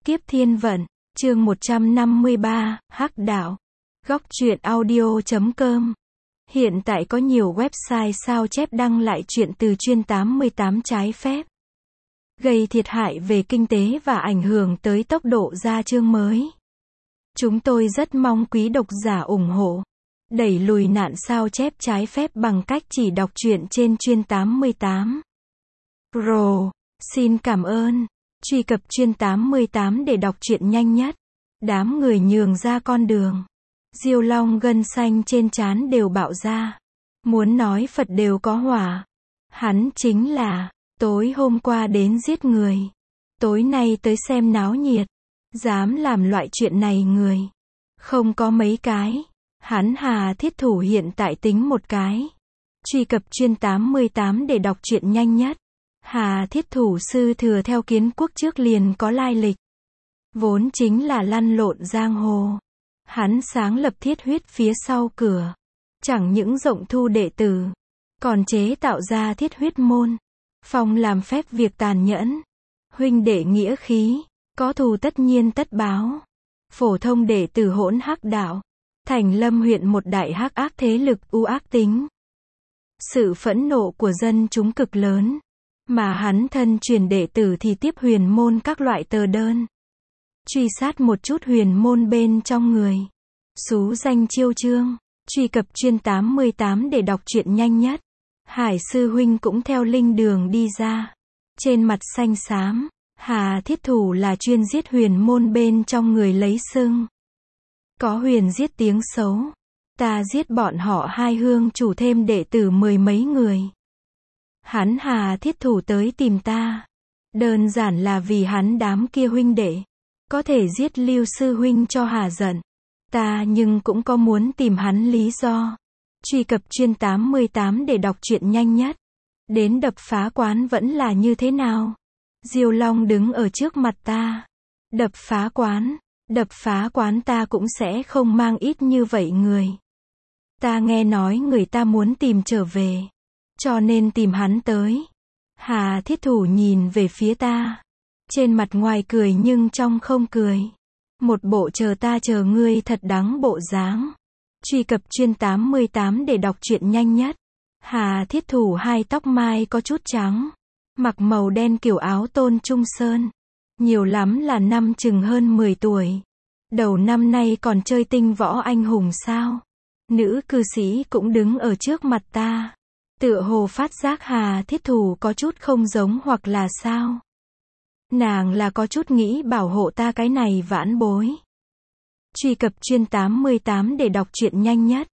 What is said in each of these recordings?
Kiếp Thiên Vận, chương 153, Hắc Đạo. Góc truyện audio.com. Hiện tại có nhiều website sao chép đăng lại truyện từ chuyên 88 trái phép, gây thiệt hại về kinh tế và ảnh hưởng tới tốc độ ra chương mới. Chúng tôi rất mong quý độc giả ủng hộ, đẩy lùi nạn sao chép trái phép bằng cách chỉ đọc truyện trên chuyên 88. Pro, xin cảm ơn. Truy cập chuyên 88 để đọc truyện nhanh nhất. Đám người nhường ra con đường. Diêu Long gân xanh trên trán đều bạo ra. Muốn nói Phật đều có hỏa. Hắn chính là, tối hôm qua đến giết người, tối nay tới xem náo nhiệt. Dám làm loại chuyện này người không có mấy cái. Hắn Hà Thiết Thủ hiện tại tính một cái. Truy cập chuyên 88 để đọc truyện nhanh nhất. Hà Thiết Thủ sư thừa theo Kiến Quốc trước liền có lai lịch, vốn chính là lăn lộn giang hồ. Hắn sáng lập Thiết Huyết phía sau cửa, chẳng những rộng thu đệ tử, còn chế tạo ra Thiết Huyết môn, phong làm phép việc tàn nhẫn. Huynh đệ nghĩa khí, có thù tất nhiên tất báo. Phổ thông đệ tử hỗn hắc đạo, Thành Lâm huyện một đại hắc ác thế lực u ác tính. Sự phẫn nộ của dân chúng cực lớn, mà hắn thân truyền đệ tử thì tiếp huyền môn các loại tờ đơn, truy sát một chút huyền môn bên trong người, xú danh chiêu chương. Truy cập chuyên 88 để đọc truyện nhanh nhất. Hải sư huynh cũng theo linh đường đi ra, trên mặt xanh xám. Hà Thiết Thủ là chuyên giết huyền môn bên trong người lấy xưng. Có huyền giết tiếng xấu, ta giết bọn họ hai hương chủ thêm đệ tử mười mấy người. Hắn Hà Thiết Thủ tới tìm ta, đơn giản là vì hắn đám kia huynh đệ có thể giết Lưu sư huynh cho hà giận ta, nhưng cũng có muốn tìm hắn lý do. Truy cập chuyên 88 để đọc truyện nhanh nhất. Đến đập phá quán vẫn là như thế nào? Diêu Long đứng ở trước mặt ta. Đập phá quán ta cũng sẽ không mang ít như vậy người. Ta nghe nói người ta muốn tìm trở về, cho nên tìm hắn tới. Hà Thiết Thủ nhìn về phía ta, trên mặt ngoài cười nhưng trong không cười. Một bộ chờ ta chờ ngươi thật đáng bộ dáng. Truy cập chuyên 88 để đọc truyện nhanh nhất. Hà Thiết Thủ hai tóc mai có chút trắng, mặc màu đen kiểu áo Tôn Trung Sơn, nhiều lắm là năm chừng hơn 10 tuổi. Đầu năm nay còn chơi tinh võ anh hùng sao? Nữ cư sĩ cũng đứng ở trước mặt ta, tựa hồ phát giác Hà Thiết Thủ có chút không giống hoặc là sao. Nàng là có chút nghĩ bảo hộ ta cái này vãn bối. Truy cập chuyên 88 để đọc truyện nhanh nhất.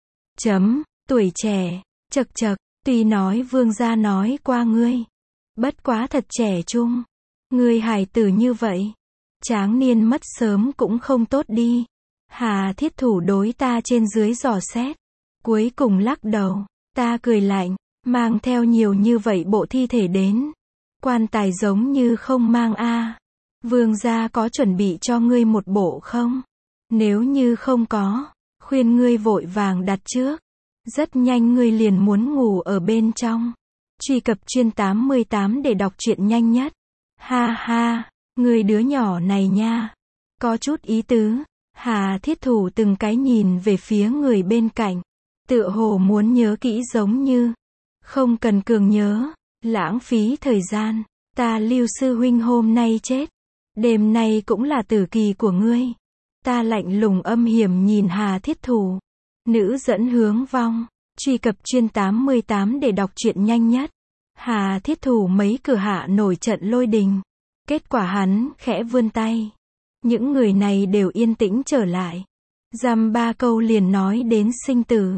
Tuổi trẻ, chậc chậc, tuy nói vương gia nói qua ngươi, bất quá thật trẻ trung. Ngươi hài tử như vậy, tráng niên mất sớm cũng không tốt đi. Hà Thiết Thủ đối ta trên dưới dò xét, cuối cùng lắc đầu. Ta cười lạnh, mang theo nhiều như vậy bộ thi thể đến, quan tài giống như không mang a. Vương gia có chuẩn bị cho ngươi một bộ không? Nếu như không có, khuyên ngươi vội vàng đặt trước, rất nhanh ngươi liền muốn ngủ ở bên trong. Truy cập chuyên 88 để đọc truyện nhanh nhất. Ha ha, ngươi đứa nhỏ này nha, có chút ý tứ. Hà Thiết Thủ từng cái nhìn về phía người bên cạnh, tựa hồ muốn nhớ kỹ giống như. Không cần cường nhớ, lãng phí thời gian. Ta Lưu sư huynh hôm nay chết, đêm nay cũng là tử kỳ của ngươi. Ta lạnh lùng âm hiểm nhìn Hà Thiết Thủ. Nữ dẫn hướng vong. Truy cập chuyên 88 để đọc truyện nhanh nhất. Hà Thiết Thủ mấy cửa hạ nổi trận lôi đình. Kết quả hắn khẽ vươn tay, những người này đều yên tĩnh trở lại. Dăm ba câu liền nói đến sinh tử.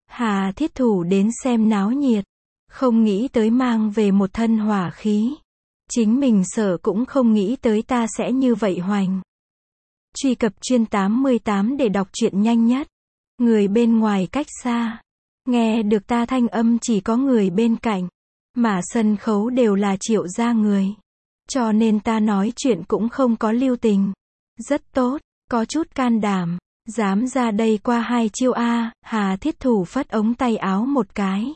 Hà Thiết Thủ đến xem náo nhiệt, không nghĩ tới mang về một thân hỏa khí. Chính mình sợ cũng không nghĩ tới ta sẽ như vậy hoành. Truy cập chuyên 88 để đọc truyện nhanh nhất. Người bên ngoài cách xa, nghe được ta thanh âm chỉ có người bên cạnh, mà sân khấu đều là Triệu gia người, cho nên ta nói chuyện cũng không có lưu tình. Rất tốt, có chút can đảm, dám ra đây qua hai chiêu a. Hà Thiết Thủ phất ống tay áo một cái,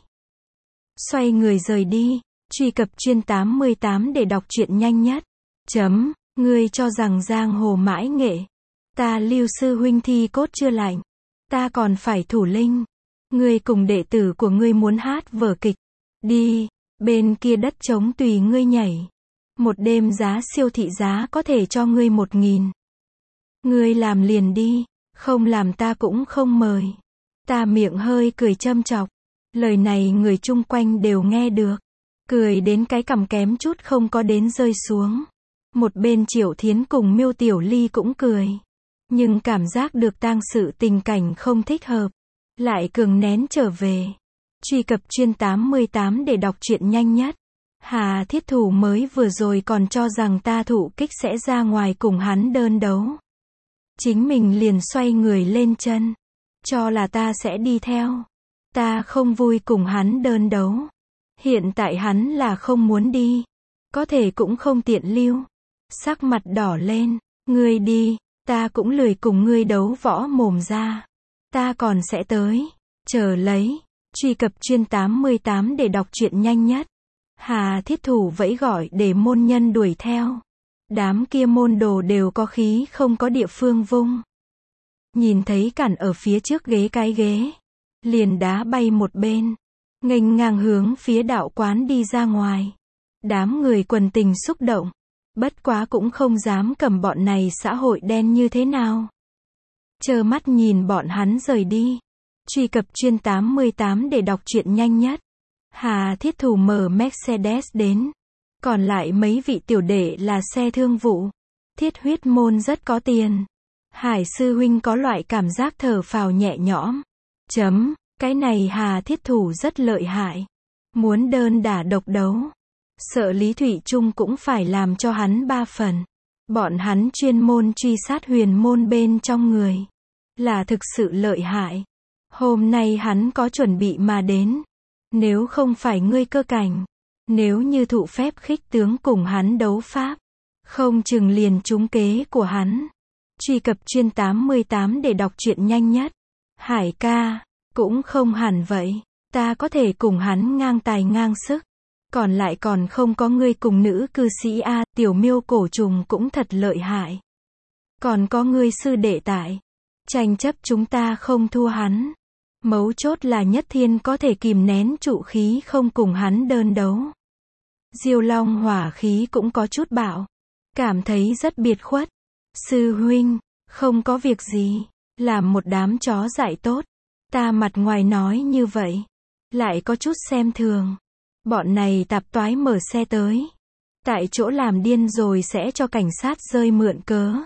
xoay người rời đi. Truy cập chuyên 88 để đọc truyện nhanh nhất. Ngươi cho rằng giang hồ mãi nghệ. Ta Lưu sư huynh thi cốt chưa lạnh. Ta còn phải thủ linh. Ngươi cùng đệ tử của ngươi muốn hát vở kịch. Đi, bên kia đất trống tùy ngươi nhảy. Một đêm giá siêu thị giá có thể cho ngươi 1.000. Ngươi làm liền đi, không làm ta cũng không mời. Ta miệng hơi cười châm chọc. Lời này người chung quanh đều nghe được. Cười đến cái cằm kém chút không có đến rơi xuống. Một bên Triệu Thiến cùng Miêu Tiểu Ly cũng cười. Nhưng cảm giác được tang sự tình cảnh không thích hợp. Lại cường nén trở về. Truy cập chuyên 88 để đọc truyện nhanh nhất. Hà Thiết Thủ mới vừa rồi còn cho rằng ta thụ kích sẽ ra ngoài cùng hắn đơn đấu. Chính mình liền xoay người lên chân. Cho là ta sẽ đi theo. Ta không vui cùng hắn đơn đấu. Hiện tại hắn là không muốn đi. Có thể cũng không tiện lưu. Sắc mặt đỏ lên. Ngươi đi, ta cũng lười cùng ngươi đấu võ mồm ra. Ta còn sẽ tới. Chờ lấy. Truy cập chuyên 88 để đọc truyện nhanh nhất. Hà Thiết Thủ vẫy gọi để môn nhân đuổi theo. Đám kia môn đồ đều có khí không có địa phương vung. Nhìn thấy cản ở phía trước cái ghế. Liền đá bay một bên. Nghênh ngang hướng phía đạo quán đi ra ngoài. Đám người quần tình xúc động. Bất quá cũng không dám cầm bọn này xã hội đen như thế nào. Trơ mắt nhìn bọn hắn rời đi. Truy cập chuyên 88 để đọc truyện nhanh nhất. Hà Thiết Thủ mở Mercedes đến. Còn lại mấy vị tiểu đệ là xe thương vụ. Thiết huyết môn rất có tiền. Hải sư huynh có loại cảm giác thở phào nhẹ nhõm. Cái này Hà Thiết Thủ rất lợi hại. Muốn đơn đả độc đấu. Sợ Lý Thụy Trung cũng phải làm cho hắn 3 phần. Bọn hắn chuyên môn truy sát huyền môn bên trong người. Là thực sự lợi hại. Hôm nay hắn có chuẩn bị mà đến. Nếu không phải ngươi cơ cảnh. Nếu như thụ phép khích tướng cùng hắn đấu pháp. Không chừng liền trúng kế của hắn. Truy cập chuyên 88 để đọc truyện nhanh nhất. Hải ca, cũng không hẳn vậy. Ta có thể cùng hắn ngang tài ngang sức. Còn lại còn không có ngươi cùng nữ cư sĩ A, Tiểu Miêu cổ trùng cũng thật lợi hại. Còn có ngươi sư đệ tại. Tranh chấp chúng ta không thua hắn. Mấu chốt là Nhất Thiên có thể kìm nén trụ khí không cùng hắn đơn đấu. Diêu Long hỏa khí cũng có chút bạo. Cảm thấy rất biệt khuất. Sư huynh, không có việc gì. Làm một đám chó dại tốt. Ta mặt ngoài nói như vậy. Lại có chút xem thường. Bọn này tạp toái mở xe tới. Tại chỗ làm điên rồi sẽ cho cảnh sát rơi mượn cớ.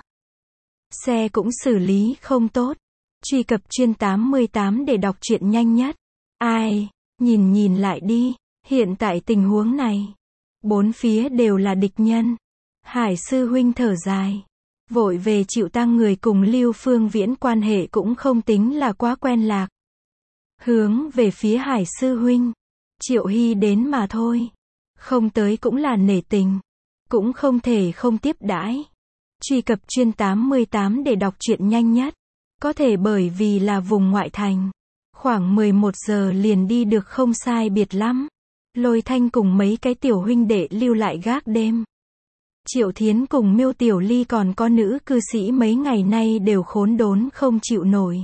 Xe cũng xử lý không tốt. Truy cập chuyên 88 để đọc truyện nhanh nhất. Ai, nhìn lại đi. Hiện tại tình huống này. 4 phía đều là địch nhân. Hải sư huynh thở dài. Vội về chịu tang người cùng Lưu Phương Viễn quan hệ cũng không tính là quá quen lạc. Hướng về phía Hải sư huynh. Triệu Hy đến mà thôi. Không tới cũng là nể tình. Cũng không thể không tiếp đãi. Truy cập chuyên 88 để đọc truyện nhanh nhất. Có thể bởi vì là vùng ngoại thành. Khoảng 11 giờ liền đi được không sai biệt lắm. Lôi Thanh cùng mấy cái tiểu huynh đệ lưu lại gác đêm. Triệu Thiến cùng Miêu Tiểu Ly còn có nữ cư sĩ mấy ngày nay đều khốn đốn không chịu nổi.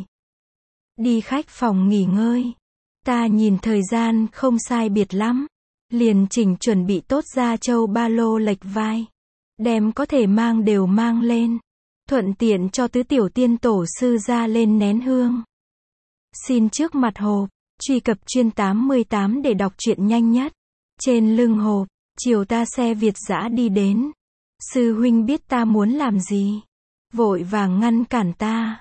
Đi khách phòng nghỉ ngơi. Ta nhìn thời gian không sai biệt lắm. Liền chỉnh chuẩn bị tốt ra châu ba lô lệch vai. Đem có thể mang đều mang lên. Thuận tiện cho tứ tiểu tiên tổ sư ra lên nén hương. Xin trước mặt hộp. Truy cập chuyên 88 để đọc truyện nhanh nhất. Trên lưng hộp. Chiều ta xe Việt dã đi đến. Sư huynh biết ta muốn làm gì. Vội vàng ngăn cản ta.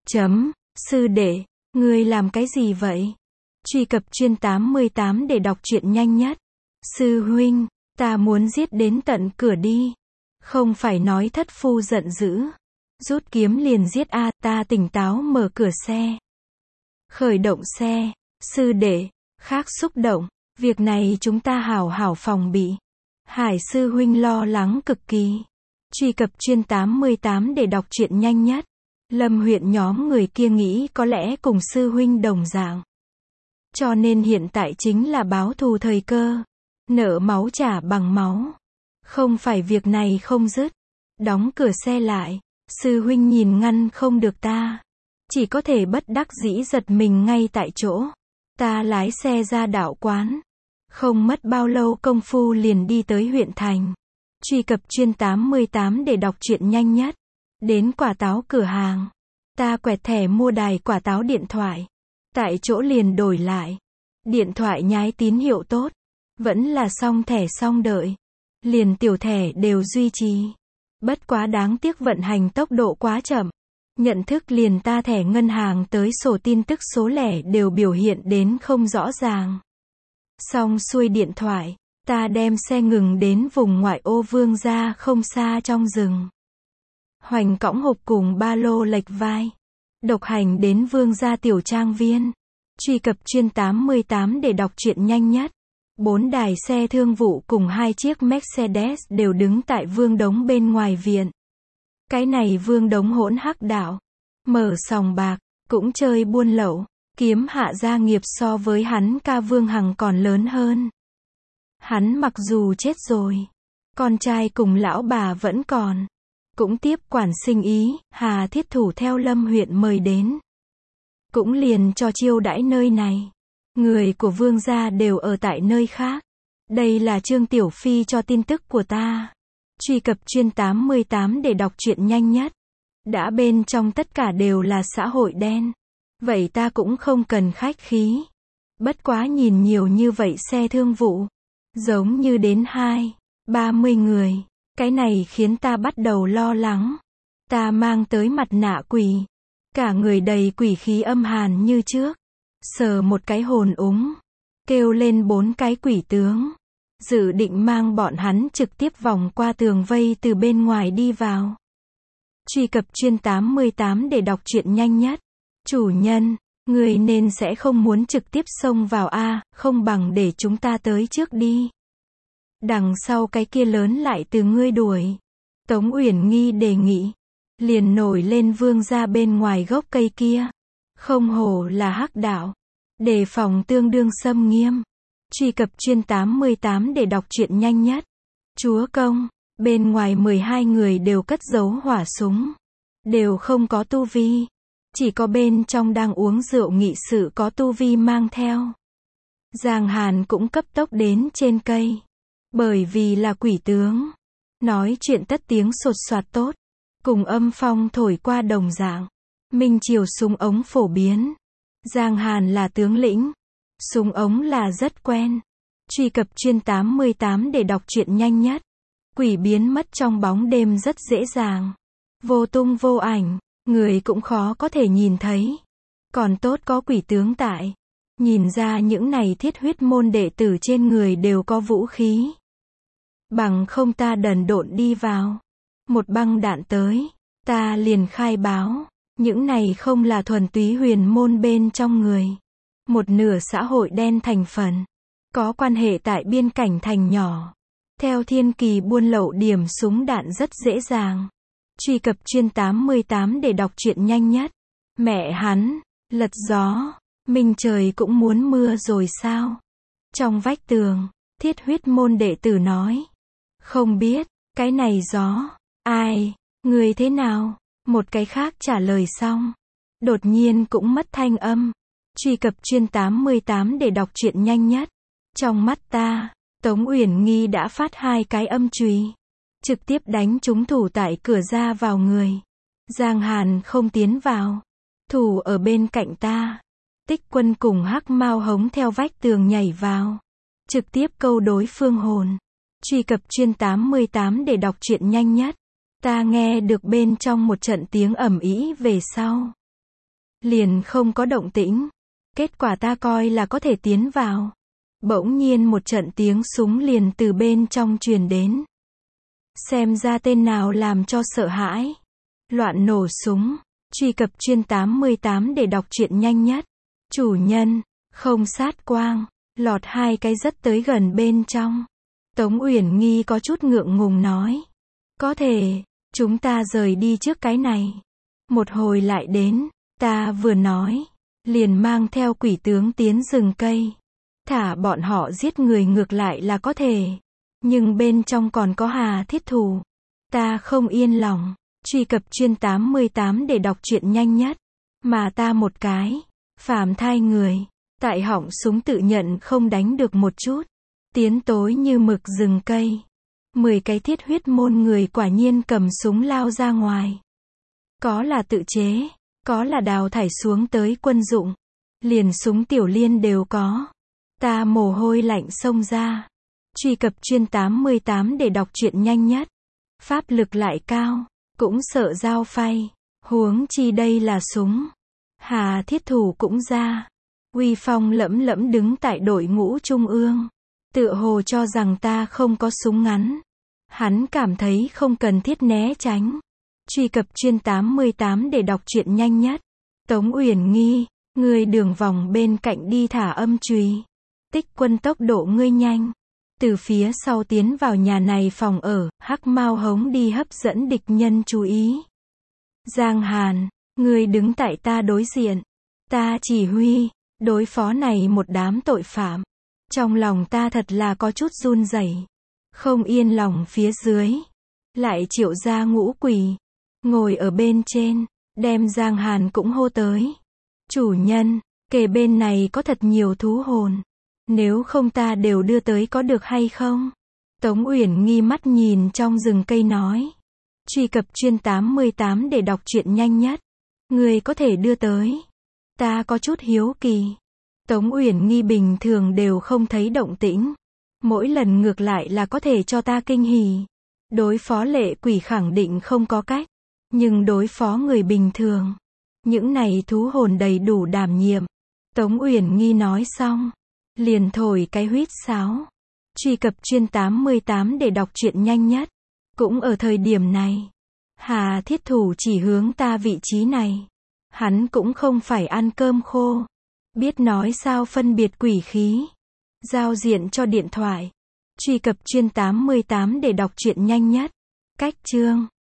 Sư đệ, ngươi làm cái gì vậy? Truy cập chuyên 88 để đọc truyện nhanh nhất. Sư huynh, ta muốn giết đến tận cửa đi. Không phải nói thất phu giận dữ. Rút kiếm liền giết a. Ta tỉnh táo mở cửa xe. Khởi động xe. Sư đệ, khác xúc động. Việc này chúng ta hảo hảo phòng bị. Hải sư huynh lo lắng cực kỳ. Truy cập chuyên 88 để đọc truyện nhanh nhất. Lâm huyện nhóm người kia nghĩ có lẽ cùng sư huynh đồng dạng. Cho nên hiện tại chính là báo thù thời cơ. Nợ máu trả bằng máu. Không phải việc này không dứt. Đóng cửa xe lại. Sư huynh nhìn ngăn không được ta. Chỉ có thể bất đắc dĩ giật mình ngay tại chỗ. Ta lái xe ra đạo quán. Không mất bao lâu công phu liền đi tới huyện thành. Truy cập chuyên 88 để đọc truyện nhanh nhất. Đến quả táo cửa hàng. Ta quẹt thẻ mua đài quả táo điện thoại. Tại chỗ liền đổi lại. Điện thoại nhái tín hiệu tốt. Vẫn là xong thẻ xong đợi. Liền tiểu thẻ đều duy trì. Bất quá đáng tiếc vận hành tốc độ quá chậm. Nhận thức liền ta thẻ ngân hàng tới sổ tin tức số lẻ đều biểu hiện đến không rõ ràng. Xong xuôi điện thoại, ta đem xe ngừng đến vùng ngoại ô Vương gia không xa trong rừng. Hoành cõng hộp cùng ba lô lệch vai. Độc hành đến Vương gia tiểu trang viên. Truy cập chuyên 88 để đọc truyện nhanh nhất. 4 đài xe thương vụ cùng 2 chiếc Mercedes đều đứng tại Vương Đống bên ngoài viện. Cái này Vương Đống hỗn hắc đạo. Mở sòng bạc, cũng chơi buôn lậu. Kiếm hạ gia nghiệp so với hắn ca Vương Hằng còn lớn hơn. Hắn mặc dù chết rồi. Con trai cùng lão bà vẫn còn. Cũng tiếp quản sinh ý, Hà Thiết Thủ theo Lâm huyện mời đến. Cũng liền cho chiêu đãi nơi này. Người của Vương gia đều ở tại nơi khác. Đây là Trương Tiểu Phi cho tin tức của ta. Truy cập chuyên 88 để đọc truyện nhanh nhất. Đã bên trong tất cả đều là xã hội đen. Vậy ta cũng không cần khách khí. Bất quá nhìn nhiều như vậy xe thương vụ. Giống như đến 20-30 người. Cái này khiến ta bắt đầu lo lắng. Ta mang tới mặt nạ quỷ. Cả người đầy quỷ khí âm hàn như trước. Sờ một cái hồn úng. Kêu lên 4 cái quỷ tướng. Dự định mang bọn hắn trực tiếp vòng qua tường vây từ bên ngoài đi vào. Truy cập chuyên 88 để đọc truyện nhanh nhất. Chủ nhân, người nên sẽ không muốn trực tiếp xông vào a, không bằng để chúng ta tới trước đi. Đằng sau cái kia lớn lại từ ngươi đuổi. Tống Uyển Nghi đề nghị. Liền nổi lên Vương gia bên ngoài gốc cây kia. Không hổ là hắc đạo. Đề phòng tương đương xâm nghiêm. Truy cập chuyên 88 để đọc truyện nhanh nhất. Chúa công, bên ngoài 12 người đều cất giấu hỏa súng. Đều không có tu vi. Chỉ có bên trong đang uống rượu nghị sự có tu vi mang theo. Giang Hàn cũng cấp tốc đến trên cây. Bởi vì là quỷ tướng. Nói chuyện tất tiếng sột soạt tốt. Cùng âm phong thổi qua đồng dạng. Minh triều súng ống phổ biến. Giang Hàn là tướng lĩnh. Súng ống là rất quen. Truy cập chuyên 88 để đọc truyện nhanh nhất. Quỷ biến mất trong bóng đêm rất dễ dàng. Vô tung vô ảnh. Người cũng khó có thể nhìn thấy. Còn tốt có quỷ tướng tại. Nhìn ra những này thiết huyết môn đệ tử trên người đều có vũ khí. Bằng không ta đần độn đi vào. Một băng đạn tới. Ta liền khai báo. Những này không là thuần túy huyền môn bên trong người. Một nửa xã hội đen thành phần. Có quan hệ tại biên cảnh thành nhỏ. Theo thiên kỳ buôn lậu điểm súng đạn rất dễ dàng. Truy cập chuyên 88 để đọc truyện nhanh nhất. Mẹ hắn, lật gió. Minh trời cũng muốn mưa rồi sao? Trong vách tường, thiết huyết môn đệ tử nói. Không biết, cái này gió. Ai, người thế nào? Một cái khác trả lời xong. Đột nhiên cũng mất thanh âm. Truy cập chuyên 88 để đọc truyện nhanh nhất. Trong mắt ta, Tống Uyển Nghi đã phát 2 cái âm chùy. Trực tiếp đánh trúng thủ tại cửa ra vào người. Giang Hàn không tiến vào. Thủ ở bên cạnh ta. Tích Quân cùng Hắc Mao hống theo vách tường nhảy vào. Trực tiếp câu đối phương hồn. Truy cập chuyên 88 để đọc truyện nhanh nhất. Ta nghe được bên trong một trận tiếng ầm ĩ về sau. Liền không có động tĩnh. Kết quả ta coi là có thể tiến vào. Bỗng nhiên một trận tiếng súng liền từ bên trong truyền đến. Xem ra tên nào làm cho sợ hãi. Loạn nổ súng. Truy cập chuyên 88 để đọc truyện nhanh nhất. Chủ nhân, không sát quang. Lọt 2 cái rất tới gần bên trong. Tống Uyển Nghi có chút ngượng ngùng nói. Có thể, chúng ta rời đi trước cái này. Một hồi lại đến, ta vừa nói. Liền mang theo quỷ tướng tiến rừng cây. Thả bọn họ giết người ngược lại là có thể. Nhưng bên trong còn có Hà Thiết Thủ. Ta không yên lòng. Truy cập chuyên 88 để đọc truyện nhanh nhất. Mà ta một cái. Phàm thai người. Tại họng súng tự nhận không đánh được một chút. Tiến tối như mực rừng cây. 10 cái thiết huyết môn người quả nhiên cầm súng lao ra ngoài. Có là tự chế, có là đào thải xuống tới quân dụng. Liền súng tiểu liên đều có. Ta mồ hôi lạnh xông ra. Truy cập chuyên 88 để đọc truyện nhanh nhất. Pháp lực lại cao, cũng sợ dao phay. Huống chi đây là súng. Hà Thiết Thủ cũng ra. Uy phong lẫm lẫm đứng tại đội ngũ trung ương. Tựa hồ cho rằng ta không có súng ngắn. Hắn cảm thấy không cần thiết né tránh. Truy cập chuyên 88 để đọc truyện nhanh nhất. Tống Uyển Nghi, ngươi đường vòng bên cạnh đi thả âm chùy. Tích Quân tốc độ ngươi nhanh. Từ phía sau tiến vào nhà này phòng ở, hắc mao hống đi hấp dẫn địch nhân chú ý. Giang Hàn, ngươi đứng tại ta đối diện. Ta chỉ huy, đối phó này một đám tội phạm. Trong lòng ta thật là có chút run rẩy. Không yên lòng phía dưới. Lại triệu ra ngũ quỷ. Ngồi ở bên trên, đem Giang Hàn cũng hô tới. Chủ nhân, kề bên này có thật nhiều thú hồn. Nếu không ta đều đưa tới có được hay không? Tống Uyển Nghi mắt nhìn trong rừng cây nói. Truy cập chuyên 88 để đọc truyện nhanh nhất. Người có thể đưa tới. Ta có chút hiếu kỳ. Tống Uyển Nghi bình thường đều không thấy động tĩnh. Mỗi lần ngược lại là có thể cho ta kinh hỉ. Đối phó lệ quỷ khẳng định không có cách. Nhưng đối phó người bình thường. Những này thú hồn đầy đủ đảm nhiệm. Tống Uyển Nghi nói xong. Liền thổi cái huýt sáo. Truy cập chuyên 88 để đọc truyện nhanh nhất. Cũng ở thời điểm này. Hà Thiết Thủ chỉ hướng ta vị trí này. Hắn cũng không phải ăn cơm khô. Biết nói sao phân biệt quỷ khí. Giao diện cho điện thoại. Truy cập chuyên 88 để đọc truyện nhanh nhất. Cách chương.